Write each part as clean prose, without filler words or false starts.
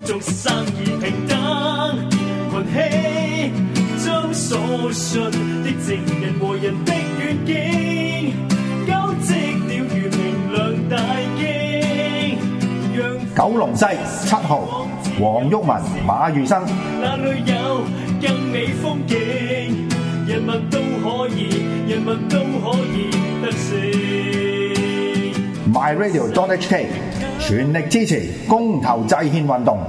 眾生而平等，群起將所信的正人和人的願景，交織了如明亮大經。 九龍西7號黃毓民、馬宇生。 那裏有更美風景，人民都可以，人民都可以得勝。 MyRadio.HK 全力支持公投制憲運動。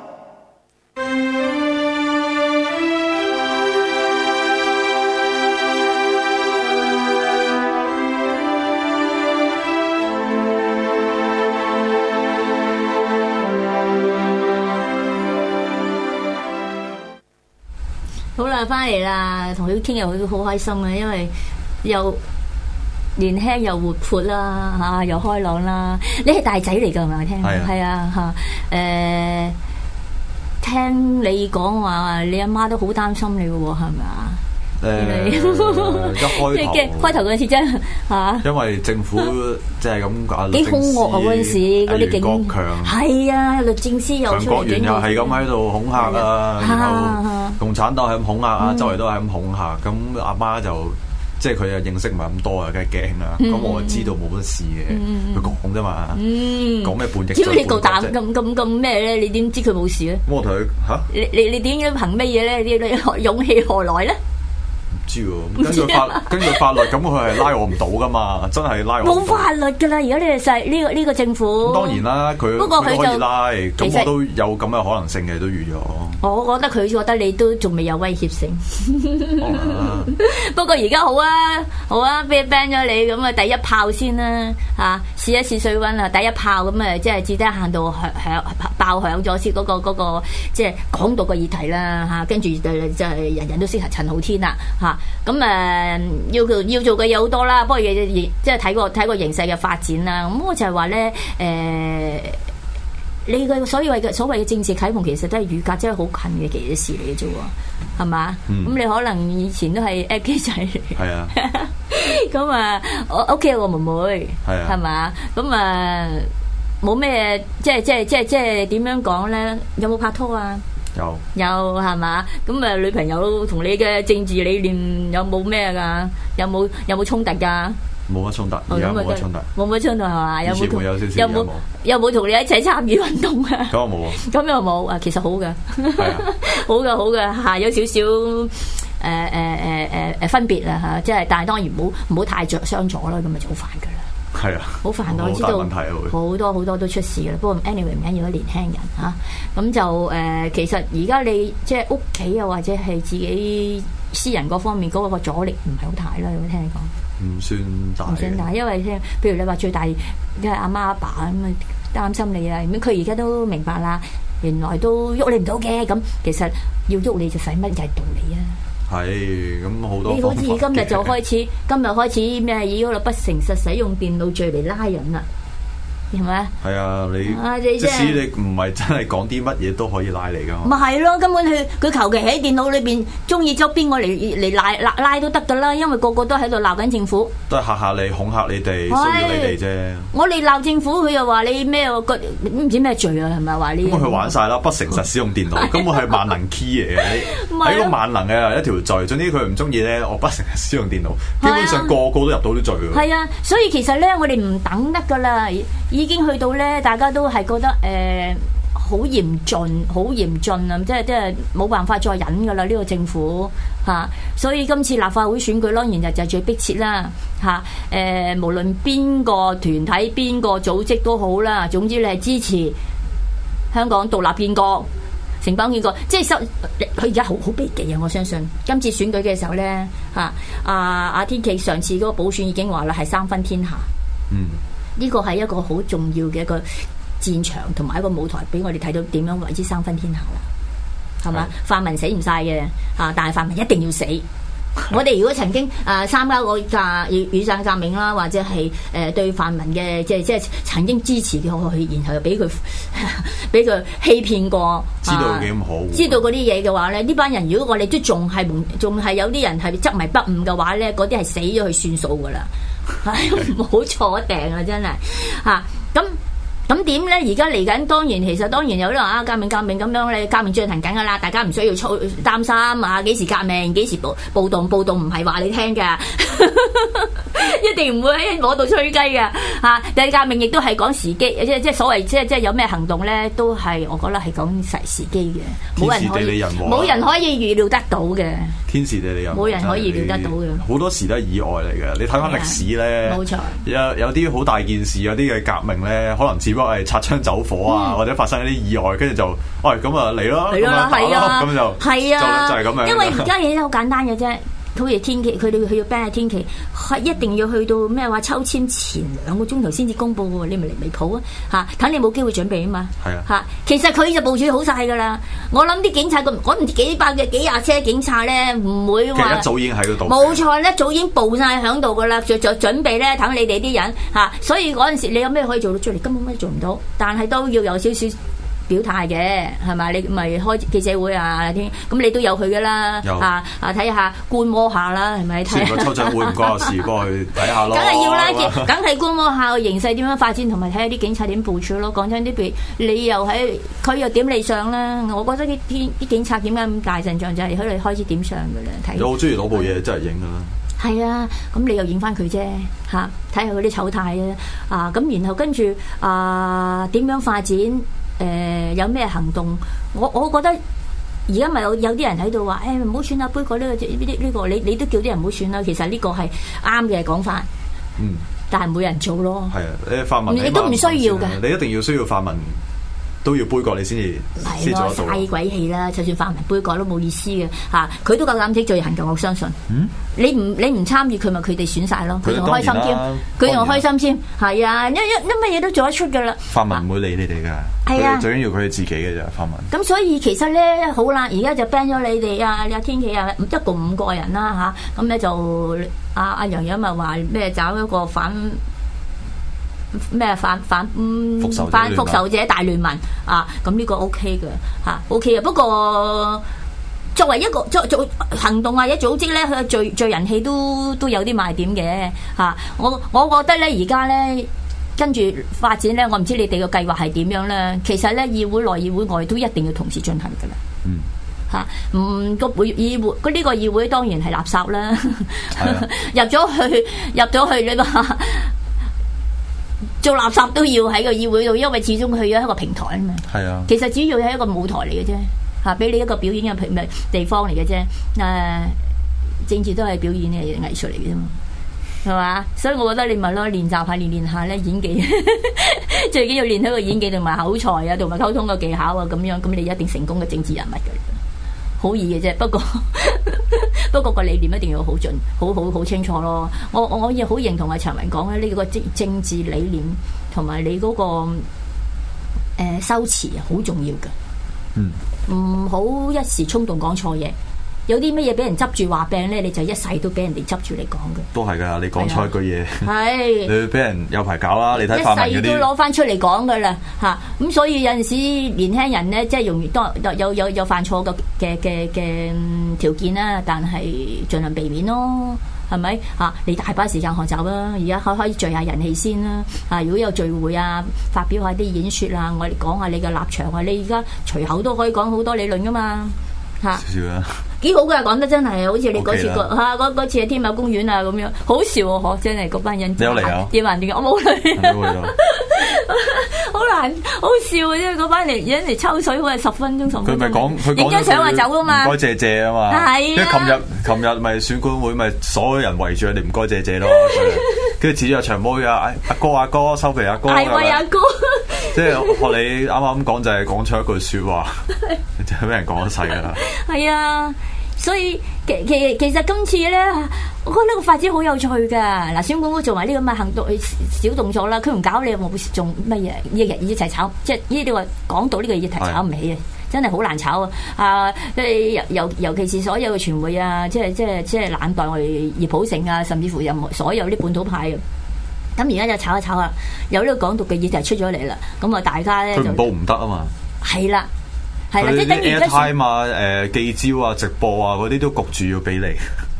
好啦，翻嚟啦，同佢傾又好開心啊，因為又年輕又活潑啦，嚇又開朗啦。你係大仔嚟㗎係咪？我聽係啊嚇聽你講話，你阿媽都好擔心你嘅喎，係咪啊？ 一開頭嗰陣時真係嚇， 因為政府即係咁講， 幾兇惡啊嗰陣時，嗰啲警國強係啊，律政司又強國元又係咁喺度恐嚇啊，然後共產黨係咁恐嚇啊，周圍都係咁恐嚇，咁阿媽就即係佢又認識唔係咁多啊，梗係驚啦。咁我知道冇乜事嘅，佢講啫嘛，講咩叛逆？ 只要你夠膽咁咩咧？你點知佢冇事咧？ 我同佢嚇， 你點樣憑乜嘢咧？你勇氣何來咧？ 知喎，根據法律咁佢係拉我唔到噶嘛，真係拉我唔到。 冇法律噶啦，而家你係呢個政府。 當然啦，佢不過佢可以拉，咁我都有咁嘅可能性嘅，都預咗。 我覺得佢覺得你都仲未有威脅性。不過而家好啊，俾 ban 咗你咁啊，第一炮先啦嚇，試一試水溫啦，第一炮咁啊，即係至低限度爆響咗先嗰個即係講到個議題啦嚇，跟住就係人人都識陳浩天啦嚇。咁要做嘅嘢好多啦，不過即係睇個形勢嘅發展啦。咁我就係話咧，你嘅所謂嘅政治啟蒙其實都係與格真係好近嘅事嚟嘅啫喎，係嘛？咁你可能以前都係 A P 仔嚟，係啊。咁我屋企有個妹妹，係嘛？咁冇咩即係點樣講咧？有冇拍拖啊？有係嘛？咁女朋友同你嘅政治理念有冇咩噶？有冇衝突噶？冇乜衝突，而家冇乜衝突，冇乜衝突係嘛？有冇同你一齊參與運動啊？咁又冇啊？咁又冇啊？其實好噶，好噶嚇，有少少分別啦嚇，即係但係當然唔好太着傷咗啦，咁咪就好煩噶啦。係啊，好煩我知道好多都出事嘅啦。不過 anyway 唔緊要啦，年輕人嚇咁就其實而家你即係屋企又或者係自己私人嗰方面嗰個阻力唔係好大啦。有冇聽你講？唔算大，因為譬如你話最大即係阿媽阿爸咁啊擔心你啊，咁佢而家都明白啦，原來都喐你唔到嘅，咁其實要喐你就使乜嘢道理啊？係咁好多。你好似今日開始咩以嗰個不誠實使用電腦罪嚟拉人啦，係咪啊？係啊，即使你唔係真係講啲乜嘢都可以拉你噶。咪係咯，根本佢求其喺電腦裏邊中意周邊個嚟拉都得噶啦，因為個個都喺度鬧緊政府，都係嚇你、恐嚇你哋、騷擾你哋啫。我哋鬧政府，佢又話你咩？唔知咩罪啊？係咪話你？咁佢玩晒啦，不誠實使用電腦，根本係萬能 key 嚟嘅，喺個萬能嘅一條罪。總之佢唔中意咧，我不誠實使用電腦，基本上個個都入到啲罪㗎。係啊，所以其實咧，我哋唔等得噶啦。已經去到咧，大家都係覺得好嚴峻啊！即係冇辦法再忍噶啦，呢個政府嚇。所以今次立法會選舉當然就最迫切啦嚇。無論邊個團體、邊個組織都好啦，總之你係支持香港獨立建國、城邦建國，即係佢而家好避忌啊！我相信今次選舉嘅時候咧嚇，阿天琪上次嗰個補選已經話啦，係三分天下。呢個係一個好重要嘅一個戰場同埋一個舞台，俾我哋睇到點樣為之三分天下啦，係嘛？泛民死唔晒嘅但係泛民一定要死。我哋如果曾經參加過雨傘革命啦，或者係對泛民嘅即係曾經支持嘅，然後又俾佢欺騙過，知道幾咁好，知道嗰啲嘢嘅話咧，呢班人如果我哋都仲係有啲人係執迷不悟嘅話咧，嗰啲係死咗去算數噶啦。唔好坐定啊！真係嚇咁咁點咧？而家嚟緊，當然有啲人啊，革命咁樣，你革命進行緊噶啦，大家唔需要擔心啊！幾時革命？幾時暴動？暴動唔係話你聽㗎，一定唔會喺嗰度吹雞㗎嚇。但係革命亦都係講時機，即係所謂即係有咩行動咧，都係我覺得係講時機嘅，冇人可以預料得到嘅。天時地利人和，冇人可以預料得到嘅。好多時都係意外嚟嘅。你睇翻歷史咧， 冇錯， 有啲好大件事，有啲嘅革命咧，可能只不過係擦槍走火啊，或者發生一啲意外，跟住就，喂咁啊嚟咯，係啊，咁就係咁樣。 因為而家嘢都好簡單嘅啫，好似天氣，佢哋去要 ban 天氣，係一定要去到咩話抽籤前2個鐘頭先至公佈喎，你咪嚟未抱啊嚇，等你冇機會準備啊嘛嚇。其實佢就部署好晒㗎啦。我諗啲警察我唔知幾百嘅幾廿車警察咧，唔會話一早已經喺度。 冇錯咧，早已經佈晒喺度㗎啦，就準備咧等你哋啲人嚇。所以嗰陣時你有咩可以做到出嚟？根本乜都做唔到，但係都要有少少表態嘅，係咪？你咪開記者會啊？咁你都有去噶啦，睇下觀摩下啦，係咪？ 睇個抽獎會唔關我事，過去睇下咯。 梗係要啦，梗係觀摩下個形勢點樣發展，同埋睇下啲警察點部署咯。講真啲，譬如你又喺佢又點你上啦？我覺得啲警察點解咁大陣仗，就係佢哋開始點上噶啦。睇我好中意攞部嘢真係影噶啦。 係啊，咁你又影翻佢啫嚇，睇下佢啲醜態啊！咁然後跟住點樣發展？有咩行動？我覺得而家咪有啲人喺度話，唔好選啊，杯葛呢個你都叫啲人唔好選啦。其實呢個係啱嘅講法，但係冇人做咯。係啊， 你泛民你都唔需要嘅， 你一定要需要泛民都要杯葛你先至做得到。 嘥鬼氣啦！就算泛民杯葛都冇意思嘅嚇，佢都夠膽識罪行嘅，我相信。你唔參與佢咪佢哋選晒咯，佢仲開心添，佢仲開心添，係啊，乜嘢都做得出噶啦。 泛民唔會理你哋噶，係啊，最緊要佢哋自己嘅啫。泛民咁所以其實咧好啦，而家就 ban 咗你哋啊，天琪啊，一共5個人啦嚇，咁咧就阿楊楊咪話咩找一個反復仇者大聯盟啊，咁呢個 OK 嘅嚇 OK 嘅，不過。作為一個做行動或者組織咧，佢聚人氣都有啲賣點嘅嚇。我覺得咧，而家咧跟住發展咧，我唔知你哋個計劃係點樣咧。其實咧，議會內議會外都一定要同時進行㗎啦。個議會呢個議會當然係垃圾啦。入咗去你話做垃圾都要喺個議會度，因為始終去咗一個平台啊嘛。係啊，其實主要係一個舞台嚟嘅啫。俾你一個表演嘅地方嚟嘅啫，政治都係表演嘅藝術嚟嘅啫嘛，係嘛？所以我覺得你咪咯，練習下練下咧演技，最緊要練喺個演技同埋口才啊，同埋溝通嘅技巧啊，咁樣咁你一定成功嘅政治人物嘅，好易嘅啫。不過個理念一定要好準，好清楚咯。我亦好認同阿陳文講咧，呢個政治理念同埋你嗰個修辭好重要嘅。唔好一時衝動講錯嘢，有啲乜嘢俾人執住話病咧，你就一世都俾人哋執住嚟講嘅。都係噶，你講錯一句嘢，係你俾人有排搞啦。你睇泛民嗰啲，一世都攞翻出嚟講噶啦嚇。咁所以有陣時年輕人咧，即係容易多有犯錯嘅條件啦，但係盡量避免咯。係咪啊？你大把時間學習啦，而家可以聚下人氣先啦。啊，如果有聚會啊，發表下啲演説啊，我哋講下你嘅立場啊。你而家隨口都可以講好多理論噶嘛，嚇。少啦。幾好㗎，講得真係，好似你嗰次嗰次喺天馬公園啊咁樣，好笑喎！真係嗰班人。你有嚟啊？點我冇嚟。好難，好笑啊！因為嗰班嚟抽水，好係10分鐘。佢咪講，影張相就走啊嘛。唔該謝啊嘛。係。因為琴日咪選管會咪所有人圍住佢哋唔該謝咯。跟住指住長毛啊，阿哥收皮阿哥。係喂阿哥。即係學你啱啱講就係講出一句説話，就係俾人講得細㗎啦。係啊。所以其實今次咧，我覺得呢個發展好有趣㗎。嗱，選管會做埋呢個咁嘅行動小動作啦，佢唔搞你有冇仲乜嘢？一日一齊炒，即係呢啲話講到呢個議題炒唔起啊！真係好難炒啊！尤其是所有嘅傳媒啊，即係冷待我哋葉普成啊，甚至乎任何所有啲本土派嘅。咁而家就炒一炒啦，有呢個港獨嘅議題出咗嚟啦。咁啊，大家咧就報唔得啊嘛。係啦。係啦，即係等於 airtime 啊、記招啊、直播啊嗰啲都焗住要俾你，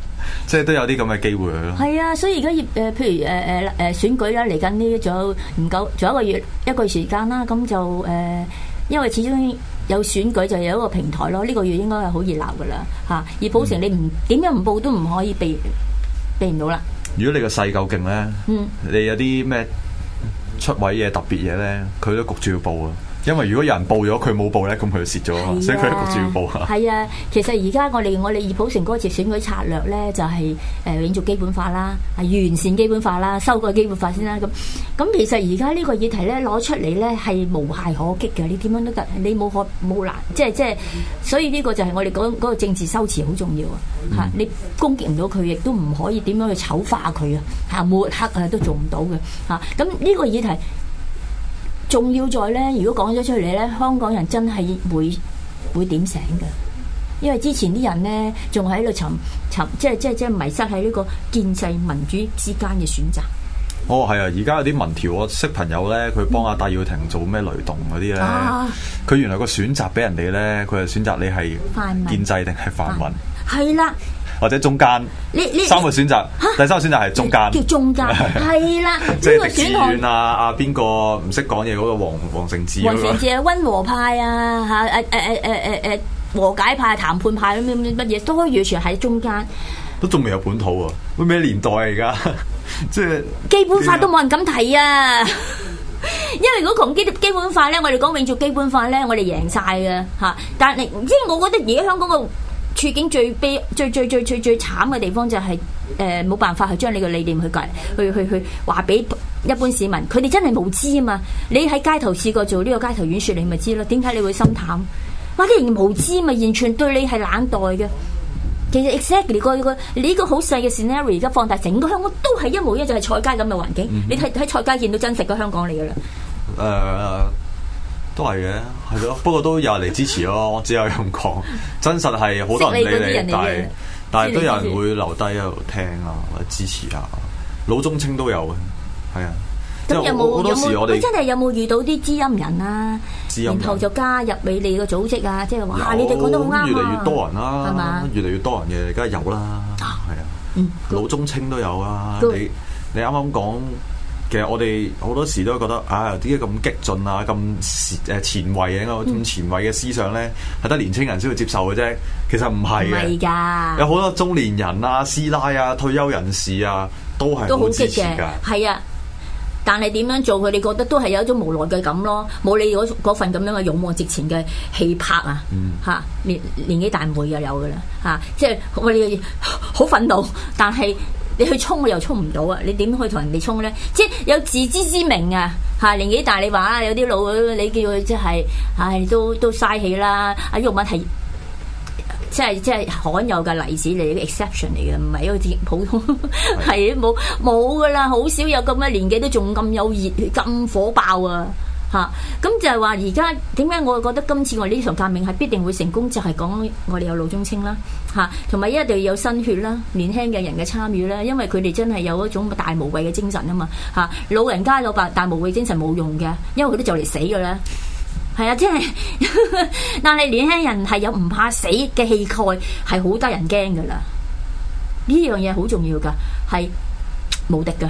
即係都有啲咁嘅機會咯。 係啊，所以而家譬如選舉啦，嚟緊呢仲有唔夠，仲有一個月時間啦，咁就因為始終有選舉就有一個平台咯。呢個月應該係好熱鬧噶啦嚇。而普城你唔點樣唔報都唔可以避唔到啦。如果你個勢夠勁咧，你有啲咩出位嘢特別嘢咧，佢都焗住要報啊。因為如果有人報咗佢冇報咧，咁佢就蝕咗啊，所以佢都焗住要報啊。係啊，其實而家我哋熱普城嗰次選舉策略咧，就係永續基本法啦，係完善基本法啦，修改基本法先啦。咁其實而家呢個議題咧攞出嚟咧係無懈可擊嘅，你點樣都得，你冇難，即係，所以呢個就係我哋嗰個政治修辭好重要啊！嚇，你攻擊唔到佢，亦都唔可以點樣去醜化佢啊！嚇，抹黑啊都做唔到嘅嚇。咁呢個議題重要在咧，如果講咗出嚟咧，香港人真係會點醒嘅，因為之前啲人咧仲喺度沉，即係迷失喺呢個建制民主之間嘅選擇。 哦，係啊！而家有啲民調，我識朋友咧，佢幫阿戴耀廷做咩雷動嗰啲咧，佢原來個選擇俾人哋咧，佢係選擇你係建制定係泛民，係啦。或者中間，三個選擇，第三個選擇係中間， 叫中間，係啦。 即係狄志遠啊，邊個唔識講嘢嗰個黃成智啊， 溫和派啊，和解派、談判派乜嘢都可以完全喺中間， 都仲未有本土啊！咩年代啊而家？即係基本法都冇人敢提啊！因為如果講基本法咧，我哋講永續基本法咧，我哋贏晒嘅嚇。但係即係我覺得而家香港個處境最慘嘅地方就係冇辦法去將你個理念去話俾一般市民，佢哋真係無知啊嘛！你喺街頭試過做呢個街頭演說，你咪知咯。點解你會心淡？哇！啲人無知嘛，完全對你係冷待嘅。其實 exactly 呢個好細嘅 scenario 而家放大整個香港都係一模一樣，就係菜街咁嘅環境。你喺菜街見到真實嘅香港嚟噶啦。 都係嘅，係咯。不過都有人嚟支持咯，我只有咁講。真實係好多人理你，但係都有人會留低喺度聽啊，或者支持啊。老中青都有嘅，係啊。 咁有冇真係有冇遇到啲知音人啊？然後就加入你哋個組織啊，即係話你哋講得好啱啊！ 越嚟越多人啦，係嘛？越嚟越多人嘅，梗係有啦，係啊。老中青都有啊。你啱啱講。其實我哋好多時都覺得點解咁激進啊，咁前衛嘅咁前衛嘅思想咧，係得年青人先會接受嘅啫。其實唔係嘅，有好多中年人啊、師奶啊、退休人士啊，都係好支持㗎。係啊， 但係點樣做，佢哋覺得都係有一種無奈嘅感咯，冇你嗰份咁樣嘅勇往直前嘅氣魄啊！嚇，年紀大唔會又有㗎啦嚇，即係我哋好憤怒，但係。你去衝我又衝唔到啊！你點可以同人哋衝咧？即係有自知之明啊！嚇，年紀大你話有啲老，你叫佢即係都嘥氣啦！阿毓民係即係罕有嘅例子嚟嘅 exception 嚟嘅，唔係一個普通係冇噶啦，好少有咁嘅年紀都仲咁有熱咁火爆啊！嚇，咁就係話而家點解我覺得今次我呢場革命係必定會成功，就係講我哋有老中青啦，嚇，同埋一定要有新血啦，年輕嘅人嘅參與啦，因為佢哋真係有一種大無畏嘅精神啊嘛，嚇，老人家有大無畏精神冇用嘅，因為佢都就嚟死㗎啦，係啊，即係，但係年輕人係有唔怕死嘅氣概，係好得人驚㗎啦，呢樣嘢好重要㗎，係無敵㗎。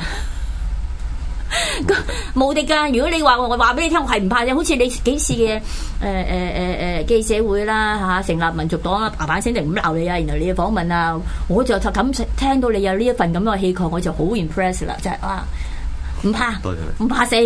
無敵噶！如果你話我話俾你聽，我係唔怕嘅。好似你幾次嘅記者會啦嚇，成立民族黨啊，叭聲就咁鬧你啊，然後你嘅訪問啊，我就咁聽到你有呢一份咁嘅氣概，我就好 impress 啦，就係唔怕，唔怕死，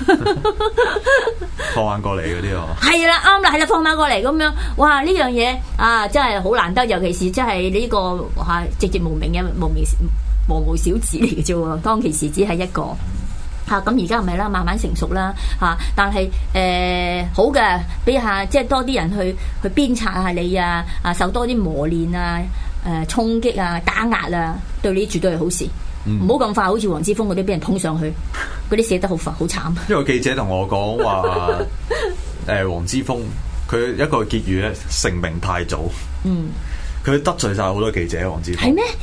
放眼過嚟嗰啲啊， 係啦，啱啦，係啦，放眼過嚟咁樣，哇！呢樣嘢真係好難得，尤其是真係呢個直接無名嘅無無小子嚟嘅啫喎，當其時只係一個。咁而家唔係啦，慢慢成熟啦但係好嘅，俾下即係多啲人去鞭策下你受多啲磨練衝擊打壓對你絕對係好事。唔好咁快，好似黃之鋒嗰啲俾人捧上去，嗰啲寫得好快好慘。 因為記者同我講話，黃之鋒佢一個結語咧，成名太早。佢得罪晒好多記者，黃之鋒。 係咩？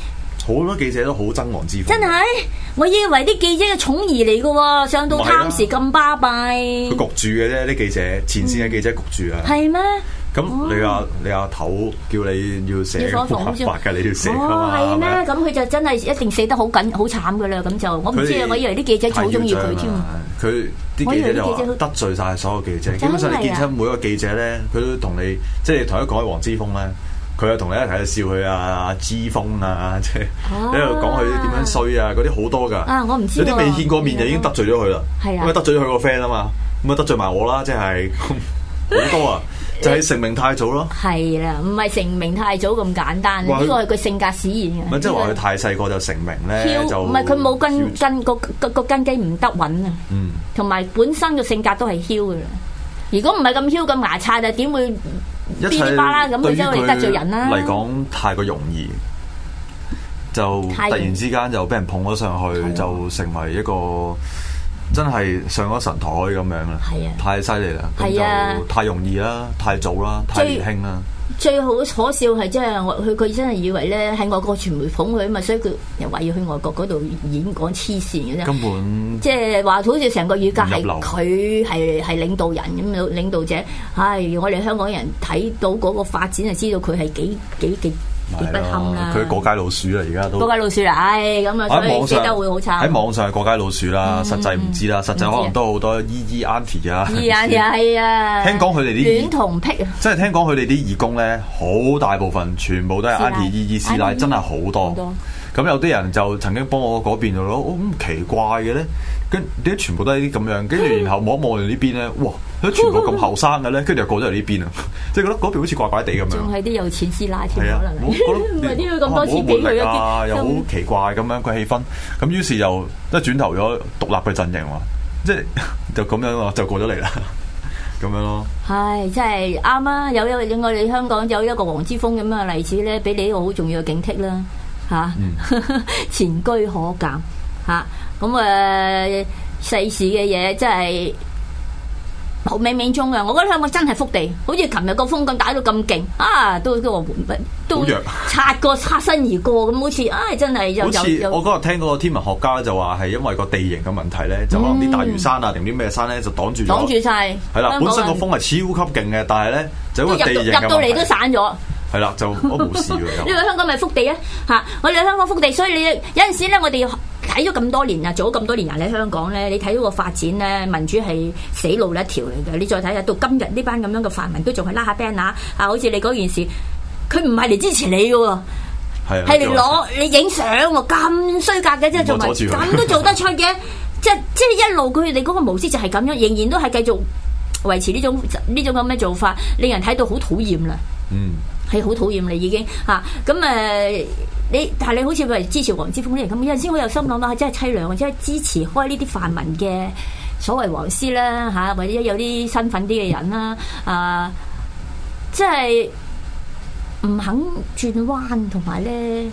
好多記者都好憎黃之鋒。 真係，我以為啲記者嘅寵兒嚟嘅喎，上到貪時咁巴閉。 佢焗住嘅啫，啲記者前線嘅記者焗住啊。 係咩？ 咁你阿頭叫你要寫合法嘅，你要寫㗎嘛？ 係咩？咁佢就真係一定寫得好緊好慘㗎啦。咁就我唔知啊，我以為啲記者好中意佢添。 佢啲記者就話得罪晒所有記者，基本上你見親每一個記者咧，佢都同你即係同一講起黃之鋒咧，佢又同你一齊喺度笑佢啊之鋒啊，即係喺度講佢點樣衰啊，嗰啲好多㗎。 我唔知有啲未見過面就已經得罪咗佢啦。 係啊， 咁得罪咗佢個 friend 啊嘛，咁啊得罪埋我啦，即係好多啊。就係成名太早咯，係啦，唔係成名太早咁簡單，呢個係佢性格使然嘅。 唔係即係話佢太細個就成名咧，就唔係佢冇個根基唔得穩啊，同埋本身個性格都係囂嘅啦。如果唔係咁囂咁牙刷，就點會噼里啪啦咁佢周圍得罪人啦？ 嚟講太過容易，就突然之間就俾人捧咗上去，就成為一個。真係上咗神台可以咁樣啦，太犀利啦，咁就太容易啦，太早啦，太年輕啦。 最好可笑係即係佢真係以為咧喺外國傳媒捧佢啊嘛，所以佢又話要去外國嗰度演講黐線嘅啫。根本即係話好似成個語格係佢係領導人咁樣領導者，我哋香港人睇到嗰個發展就知道佢係幾不堪啦！ 佢過街老鼠啦，而家都過街老鼠啦，咁啊，所以死得會好慘。 喺網上係過街老鼠啦，實際唔知啦，實際可能都好多姨 auntie 啊。 姨 auntie 係啊， 聽講佢哋啲戀童癖啊， 即係聽講佢哋啲義工咧，好大部分全部都係 auntie 姨師奶，真係好多。咁有啲人就曾經幫我嗰邊就咯，咁奇怪嘅咧，跟點解全部都係啲咁樣？跟住然後望一望嚟呢邊咧，哇！佢全部咁後生嘅咧，跟住又過咗嚟呢邊啊，即係覺得嗰邊好似怪怪地咁樣。仲係啲有錢師奶添，可能係。唔係點解咁多錢俾佢啊？又好奇怪咁樣個氣氛，咁於是又都轉頭咗獨立嘅陣營喎，即係就咁樣咯，就過咗嚟啦，咁樣咯。 係，真係啱啊！有我哋香港有一個黃之鋒咁嘅例子咧，俾你一個好重要嘅警惕啦，嚇，前車可鑑嚇。咁世事嘅嘢真係。好冥冥中啊！我覺得香港真係福地，好似琴日個風咁打到咁勁啊！都擦身而過咁，好似真係好似我嗰日聽嗰個天文學家就話係因為個地形嘅問題咧，就話啲大嶼山啊定啲咩山咧就擋住晒。係啦， 本身個風係超級勁嘅，但係咧就因為地形入到嚟都散咗。 係啦，就都冇事嘅。 呢個香港咪福地啊！嚇，我哋香港福地，所以你有陣時咧，我哋睇咗咁多年啊，做咗咁多年人喺香港咧，你睇到個發展咧，民主係死路一條嚟嘅。你再睇下到今日呢班咁樣嘅泛民都仲係拉下 banner 啊，好似你嗰件事，佢唔係嚟支持你嘅喎，係嚟攞你影相喎，咁衰格嘅啫，仲係咁都做得出嘅，即係一路佢哋嗰個模式就係咁樣，仍然都係繼續維持呢種咁嘅做法，令人睇到好討厭啦。係好討厭你已經嚇咁但係你好似為支持黃之鋒啲人咁，有陣時我又心諗真係凄涼，或者係支持開呢啲泛民嘅所謂黃絲啦嚇，或者有啲身份啲嘅人啦即係唔肯轉彎，同埋咧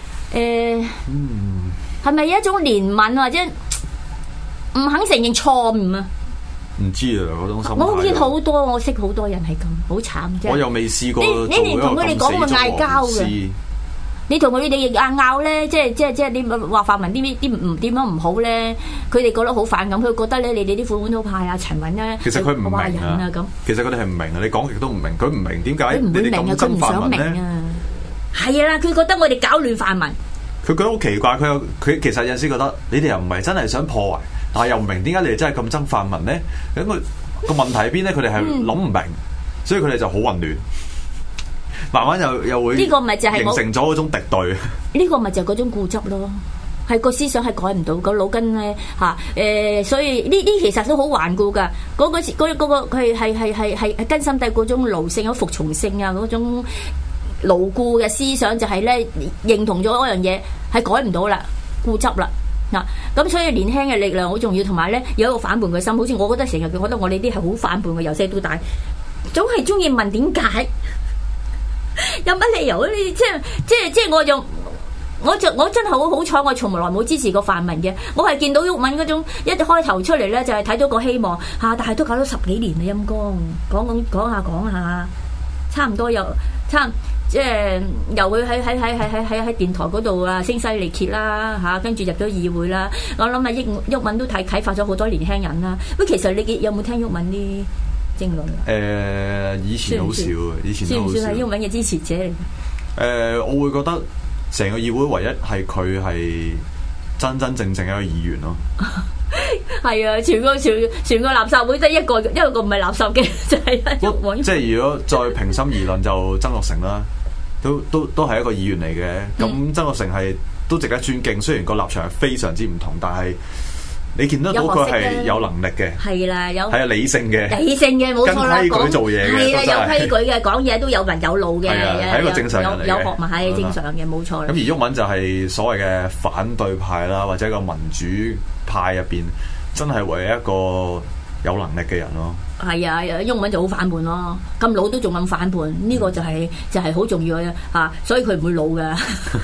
係咪一種憐憫或者唔肯承認錯誤啊？ 唔知啊，嗰種心態。 我見好多，我識好多人係咁，好慘啫。 我又未試過。 你連同佢哋講過嗌交嘅，你同佢哋拗咧，即係你話泛民啲唔點樣唔好咧，佢哋覺得好反感，佢覺得咧你哋啲款都派啊陳雲咧， 其實佢唔明啊咁。其實佢哋係唔明啊，你講極都唔明，佢唔明點解你哋咁憎泛民咧？ 係啊，佢覺得我哋搞亂泛民。 佢覺得好奇怪，佢其實有陣時覺得你哋又唔係真係想破壞。但係又唔明點解你哋真係咁憎泛民咧？咁個問題喺邊咧？佢哋係諗唔明，所以佢哋就好混亂，慢慢又會呢個咪就係形成咗嗰種敵對。 呢個咪就係嗰種固執咯，係個思想係改唔到，個腦筋咧所以呢其實都好頑固㗎。嗰個佢係根深蒂固嗰種奴性、服從性啊，嗰種牢固嘅思想就係咧認同咗嗰樣嘢係改唔到啦，固執啦。咁所以年輕嘅力量好重要，同埋咧有一個反叛嘅心，好似我覺得成日佢覺得我哋啲係好反叛嘅，由細到大總係中意問點解，有乜理由啊？你即係我真係好彩，我從來冇支持過泛民嘅，我係見到毓民嗰種一開頭出嚟咧就係睇到個希望但係都搞咗10幾年啦，陰公講下，差唔多又即係由佢喺電台嗰度啊聲嘶力竭啦嚇，跟住入咗議會啦。我諗啊，毓民都啟發咗好多年輕人啦。喂，其實你有冇聽毓民啲政論啊？ 以前好少，以前都好少。 算唔算係毓民嘅支持者嚟？ 我會覺得成個議會唯一係佢係真真正正一個議員咯。 係啊，全個垃圾會得一個唔係垃圾嘅，就係即係如果再平心而論，就曾鈺成啦，都係一個議員嚟嘅。咁曾鈺成係都值得尊敬，雖然個立場係非常之唔同，但係你見得到佢係有能力嘅，係啦，係啊，理性嘅，冇錯啦，跟規矩做嘢嘅， 係啊，有規矩嘅，講嘢都有文有路嘅， 係一個正常人嚟嘅， 有學問係正常嘅，冇錯。 咁而毓民就係所謂嘅反對派啦，或者一個民主派入邊，真係唯一一個有能力嘅人咯。係啊， 毓民就好反叛咯，咁老都仲咁反叛，呢個就係好重要嘅嚇，所以佢唔會老噶。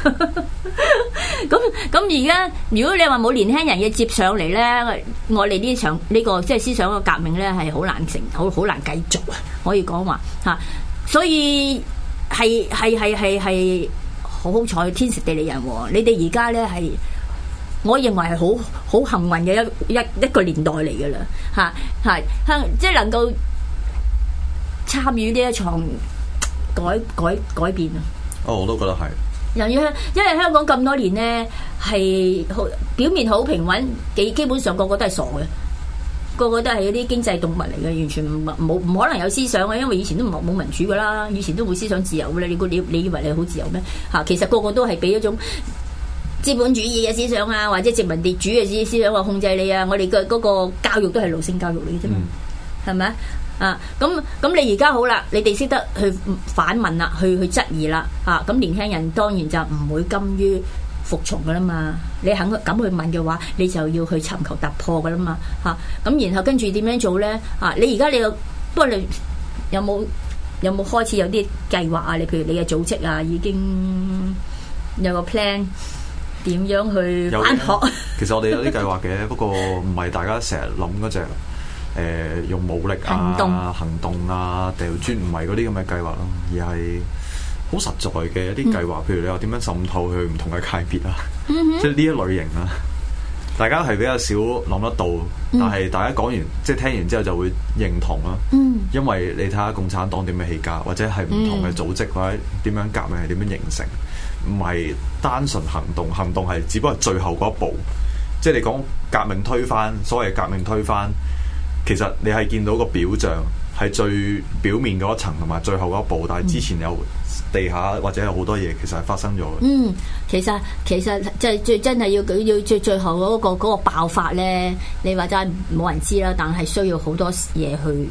咁而家如果你話冇年輕人嘅接上嚟咧，我哋呢個即係思想嘅革命咧，係好難好難繼續啊！可以講話嚇，所以係好好彩，天時地利人和。你哋而家咧係，我認為係好幸運嘅一個年代嚟嘅啦嚇，即係能夠參與呢一場改變啊！ 我都覺得係。 因為香港咁多年呢，係表面好平穩，基本上個個都係傻嘅，個個都係嗰啲經濟動物嚟嘅，完全唔可能有思想嘅，因為以前都冇民主噶啦，以前都冇思想自由嘅啦。你以為你好自由咩？嚇，其實個個都係俾一種資本主義嘅思想啊，或者殖民地主嘅思想啊控制你啊。我哋嘅嗰個教育都係奴性教育嚟嘅啫嘛，係咪？啊，咁你而家好啦，你哋識得去反問啦，去質疑啦，啊，咁年輕人當然就唔會甘於服從噶啦嘛。你肯咁去問嘅話，你就要去尋求突破噶啦嘛，嚇。咁然後跟住點樣做咧？啊，你而家不過你有冇開始有啲計劃啊？你譬如你嘅組織啊，已經有個 plan 點樣去反學？ 其實我哋有啲計劃嘅，不過唔係大家成日諗嗰隻。用武力啊、行動啊、掉磚，唔係嗰啲咁嘅計劃咯，而係好實在嘅一啲計劃。譬如你話點樣滲透去唔同嘅界別啊，即係呢一類型啊，大家係比較少諗得到，但係大家講完即係聽完之後就會認同啦。因為你睇下共產黨點樣起家，或者係唔同嘅組織或者點樣革命係點樣形成，唔係單純行動，行動係只不過係最後嗰一步。即係你講革命推翻，所謂革命推翻。其實你係見到個表象係最表面嗰一層同埋最後嗰一步，但係之前有地下或者有好多嘢其實係發生咗嘅。 其實即係真係要最後嗰個爆發咧，你話真係冇人知啦，但係需要好多嘢去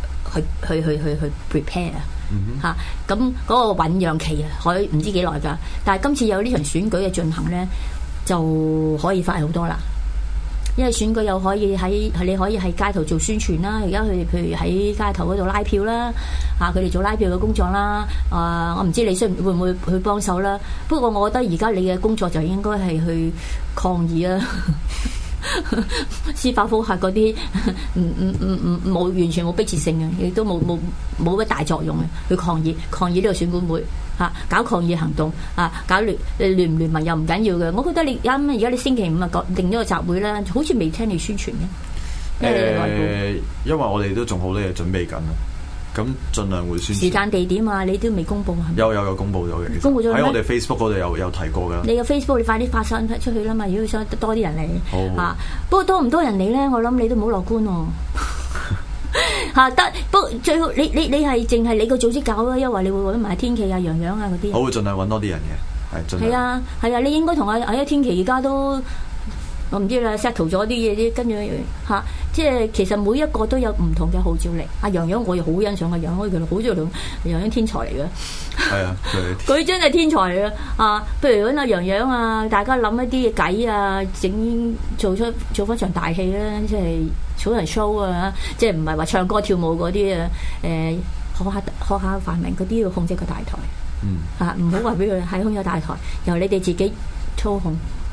prepare 嚇。咁嗰個醖釀期可以唔知幾耐㗎，但係今次有呢場選舉嘅進行咧，就可以快好多啦。因為選舉又可以你可以喺街頭做宣傳啦，而家佢哋譬如喺街頭嗰度拉票啦，佢哋做拉票嘅工作啦，我唔知你會唔會去幫手啦。不過我覺得而家你嘅工作就應該係去抗議啊，司法覆核嗰啲冇完全冇迫切性嘅，亦都冇乜大作用嘅，去抗議呢個選管會。搞抗議行動搞聯唔聯盟又唔緊要嘅。我覺得你啱而家你星期五定咗個集會啦，好似未聽你宣傳嘅。 因為我哋都仲好多嘢準備緊啊，咁盡量會宣傳。 時間地點啊，你都未公佈係咪？ 有公佈咗嘅，公佈咗喺我哋 Facebook 嗰度有提過㗎。 你個 Facebook 你快啲發散出去啦嘛，如果想多啲人嚟不過多唔多人嚟咧，我諗你都唔好樂觀喎。得，不過最好你係淨係你個組織搞啦，因為你會揾埋天琪啊、洋洋啊嗰啲。我會盡量揾多啲人嘅，係啊，你應該同阿天琪而家都我唔知啦 settle 咗啲嘢，跟住即係其實每一個都有唔同嘅號召力。阿洋洋我又好欣賞阿洋洋，佢好中意洋洋天才嚟嘅。係啊，佢真係天才嚟嘅譬如揾阿洋洋啊，大家諗一啲計啊，做翻場大戲啦，即係。草人 show 啊，即係唔係話唱歌跳舞嗰啲學下繁榮嗰啲要控制個大台，唔好話俾佢係控制大台，由你哋自己操控，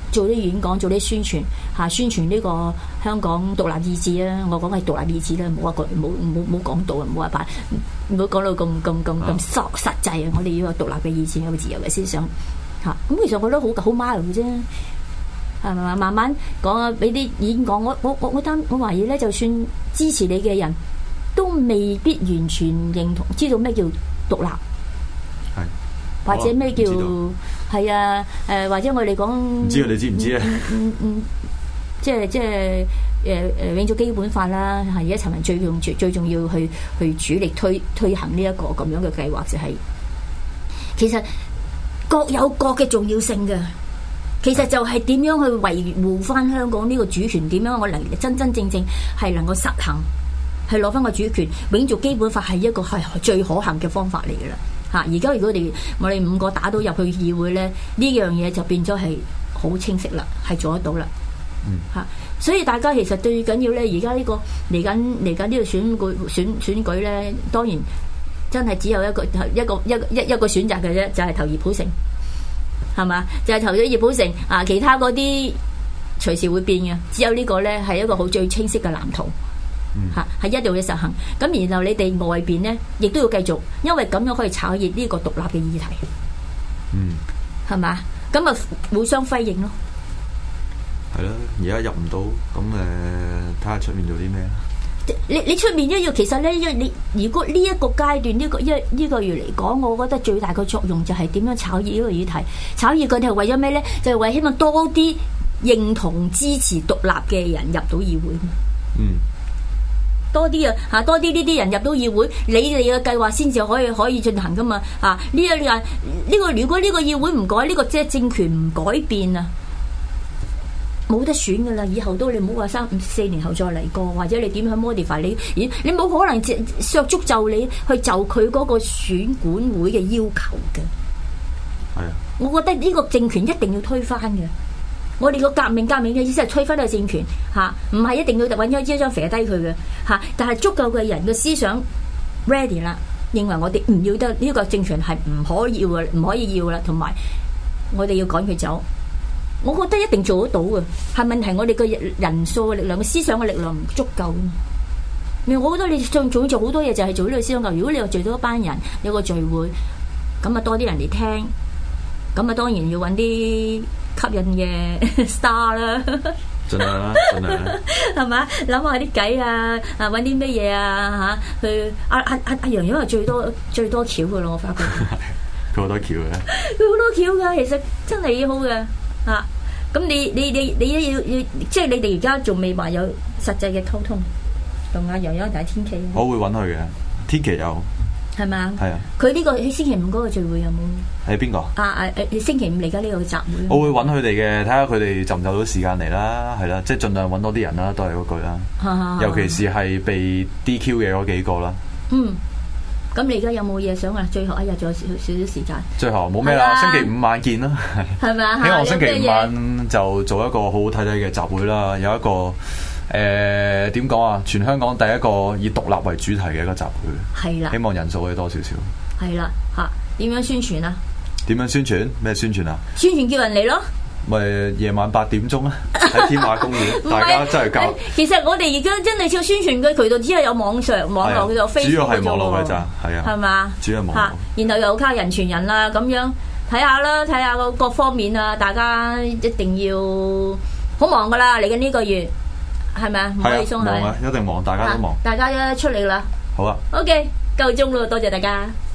做啲演講，做啲宣傳宣傳呢個香港獨立意志啊！我講係獨立意志啦，冇講到啊，冇話唔好講到咁實際啊！我哋要有獨立嘅意志，有自由嘅思想嚇。咁其實我覺得好 mild 啫，係咪？慢慢講啊，俾啲演講，我懷疑咧，就算支持你嘅人都未必完全認同，知道咩叫獨立，或者咩叫係啊？或者我哋講唔知你知唔知咧？ 即係永續基本法啦，係而家陳文最重要去主力推行呢一個咁樣嘅計劃，就係其實各有各嘅重要性嘅。其實就係點樣去維護翻香港呢個主權？點樣我能真正係能夠實行，係攞翻個主權？永續基本法係一個係最可行嘅方法嚟嘅啦。嚇！而家如果我哋5個打到入去議會咧，呢樣嘢就變咗係好清晰啦，係做得到啦。嚇！所以大家其實最緊要咧，而家呢個嚟緊呢個選舉咧，當然真係只有一個選擇嘅啫，就係投葉寶成。係嘛？就係投咗葉寶成啊！其他嗰啲隨時會變嘅，只有呢個咧係一個好最清晰嘅藍圖，係一定要實行。咁然後你哋外邊咧，亦都要繼續，因為咁樣可以炒熱呢個獨立嘅議題。係嘛？咁啊互相輝映咯。 係咯，而家入唔到，咁睇下出面做啲咩啦。 你出面一樣，其實咧，因為你如果呢一個階段呢個月嚟講，我覺得最大嘅作用就係點樣炒熱呢個議題。炒熱佢哋係為咗咩咧？就係為希望多啲認同支持獨立嘅人入到議會。多啲啊！多啲呢啲人入到議會，你哋嘅計劃先至可以進行噶嘛？呢個如果呢個議會唔改，呢個即係政權唔改變啊！冇得選噶啦，以後都你唔好話3-4年後再嚟過，或者你點去 modify 你冇可能削足就你去就佢嗰個選管會嘅要求嘅。係啊，我覺得呢個政權一定要推翻嘅。我哋個革命嘅意思係推翻呢個政權唔係一定要揾咗一張肥低佢嘅但係足夠嘅人嘅思想 ready 啦，認為我哋唔要得呢個政權係唔可以要啦，同埋我哋要趕佢走。我覺得一定做得到嘅，係問題我哋嘅人數嘅力量、嘅思想嘅力量唔足夠。我覺得你仲要做好多嘢，就係做呢個思想夠。如果你話聚到一班人有個聚會，咁啊多啲人嚟聽，咁啊當然要揾啲吸引嘅 star 啦。 盡量啦，盡量啦， 係嘛？諗下啲計啊，揾啲咩嘢啊去阿楊楊係最多橋嘅咯，我發覺。 佢好多橋嘅。 佢好多橋㗎，其實真係好嘅。咁你要即係你哋而家仲未話有實際嘅溝通，同阿楊楊就喺天琪。 我會揾佢嘅，天琪有係嘛？ 係啊。佢呢個星期5嗰個聚會有冇？ 係邊個？ 星期5嚟緊呢個集會。 我會揾佢哋嘅，睇下佢哋就唔就到時間嚟啦，係啦，即係盡量揾多啲人啦，都係嗰句啦。尤其是係被 DQ 嘅嗰幾個啦。咁你而家有冇嘢想啊？最後一日仲有少時間。最後冇咩啦，星期5晚見啦。係咪啊？希望星期5晚就做一個好好睇睇嘅集會啦。有一個點講啊？全香港第一個以獨立為主題嘅一個集會。係啦。希望人數可以多少少。係啦，點樣宣傳啊？點樣宣傳？咩宣傳啊？宣傳叫人嚟咯。咪夜晚8點鐘啊，喺天馬公園，大家真係教。其實我哋而家真係要宣傳嘅渠道，只係有網絡，有 Facebook，主要係網絡嘅咋，係啊，係嘛，主要係網絡。然後又靠人傳人啦，咁樣睇下啦，睇下個各方面啊，大家一定要好忙噶啦，嚟緊呢個月係咪啊？唔可以鬆懈，忙啊，一定忙，大家都忙，大家一出嚟啦。好啊。OK，夠鐘咯，多謝大家。